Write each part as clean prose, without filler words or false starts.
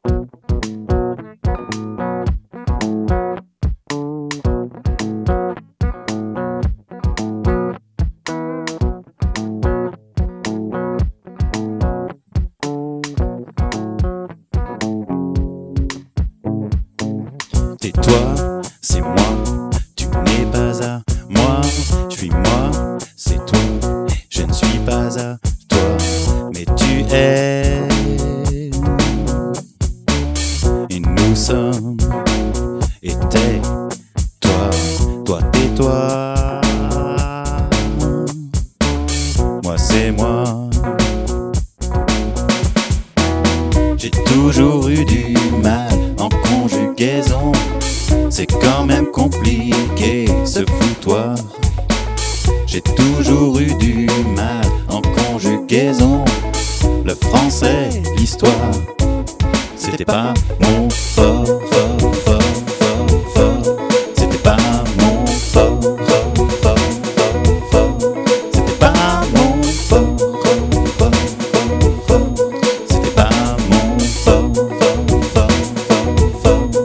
C'est toi, c'est moi, tu n'es pas à moi, je suis moi, c'est toi, je ne suis pas à toi, mais tu es. Et nous sommes, et t'es, toi tais-toi, moi c'est moi. J'ai toujours eu du mal en conjugaison, c'est quand même compliqué ce foutoir. J'ai toujours eu du mal en conjugaison, le français, l'histoire, c'était pas mon fort, fort, fort, fort, fort. C'était pas mon fort, fort, fort, fort, fort. C'était pas mon fort, fort, fort, fort, fort. C'était pas mon fort, fort, fort, fort, fort.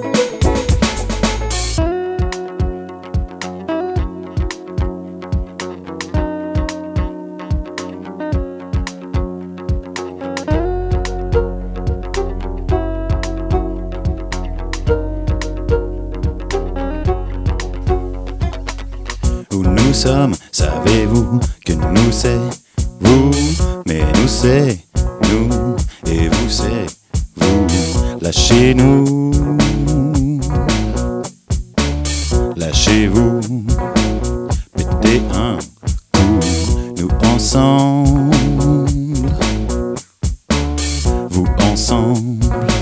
Où nous sommes, savez-vous que nous c'est vous, mais nous c'est nous, et vous c'est vous. Lâchez-nous, lâchez-vous, mettez un coup, nous ensemble, vous ensemble.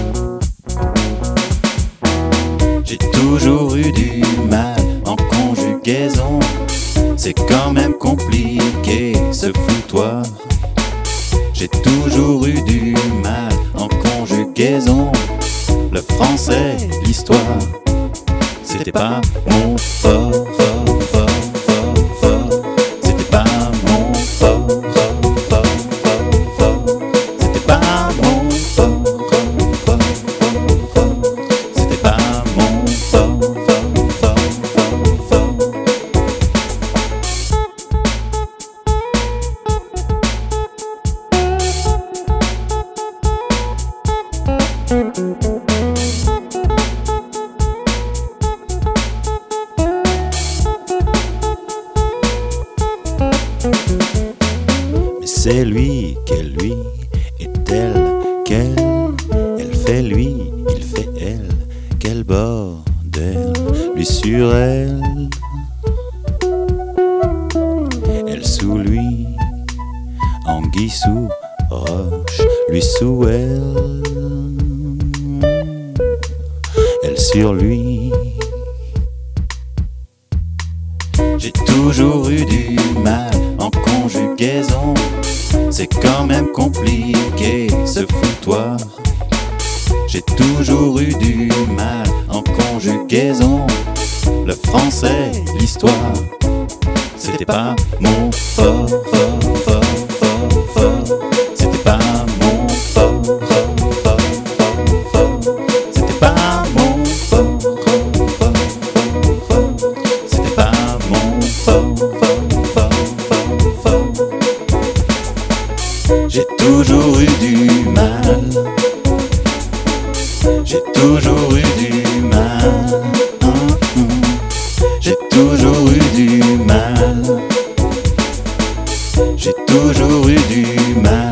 J'ai toujours eu du mal en conjugaison, c'est quand même compliqué ce foutoir. J'ai toujours eu du mal en conjugaison, le français, l'histoire, c'était pas mon fort, fort, fort, fort, fort. C'était pas mon fort, fort, fort, fort, fort. C'était pas mon fort, fort, fort, fort, fort. C'était pas mon fort, fort, fort, fort, fort. Mais c'est lui qu'elle lui est elle qu'elle fait lui, il fait elle, quel bordel, lui sur elle sous lui, anguille sous roche, lui sous elle sur lui. J'ai toujours eu du mal en conjugaison, c'est quand même compliqué ce foutoir. J'ai toujours eu du mal en conjugaison, le français, l'histoire, c'était pas mon fort, fort, fort, fort, fort. C'était pas mon fort, fort, fort, fort, fort. C'était pas mon fort, fort, fort, fort, fort. C'était pas mon fort, fort, fort, fort, fort. J'ai toujours eu du mal, j'ai toujours eu du mal, j'ai toujours eu du mal, j'ai toujours eu du mal.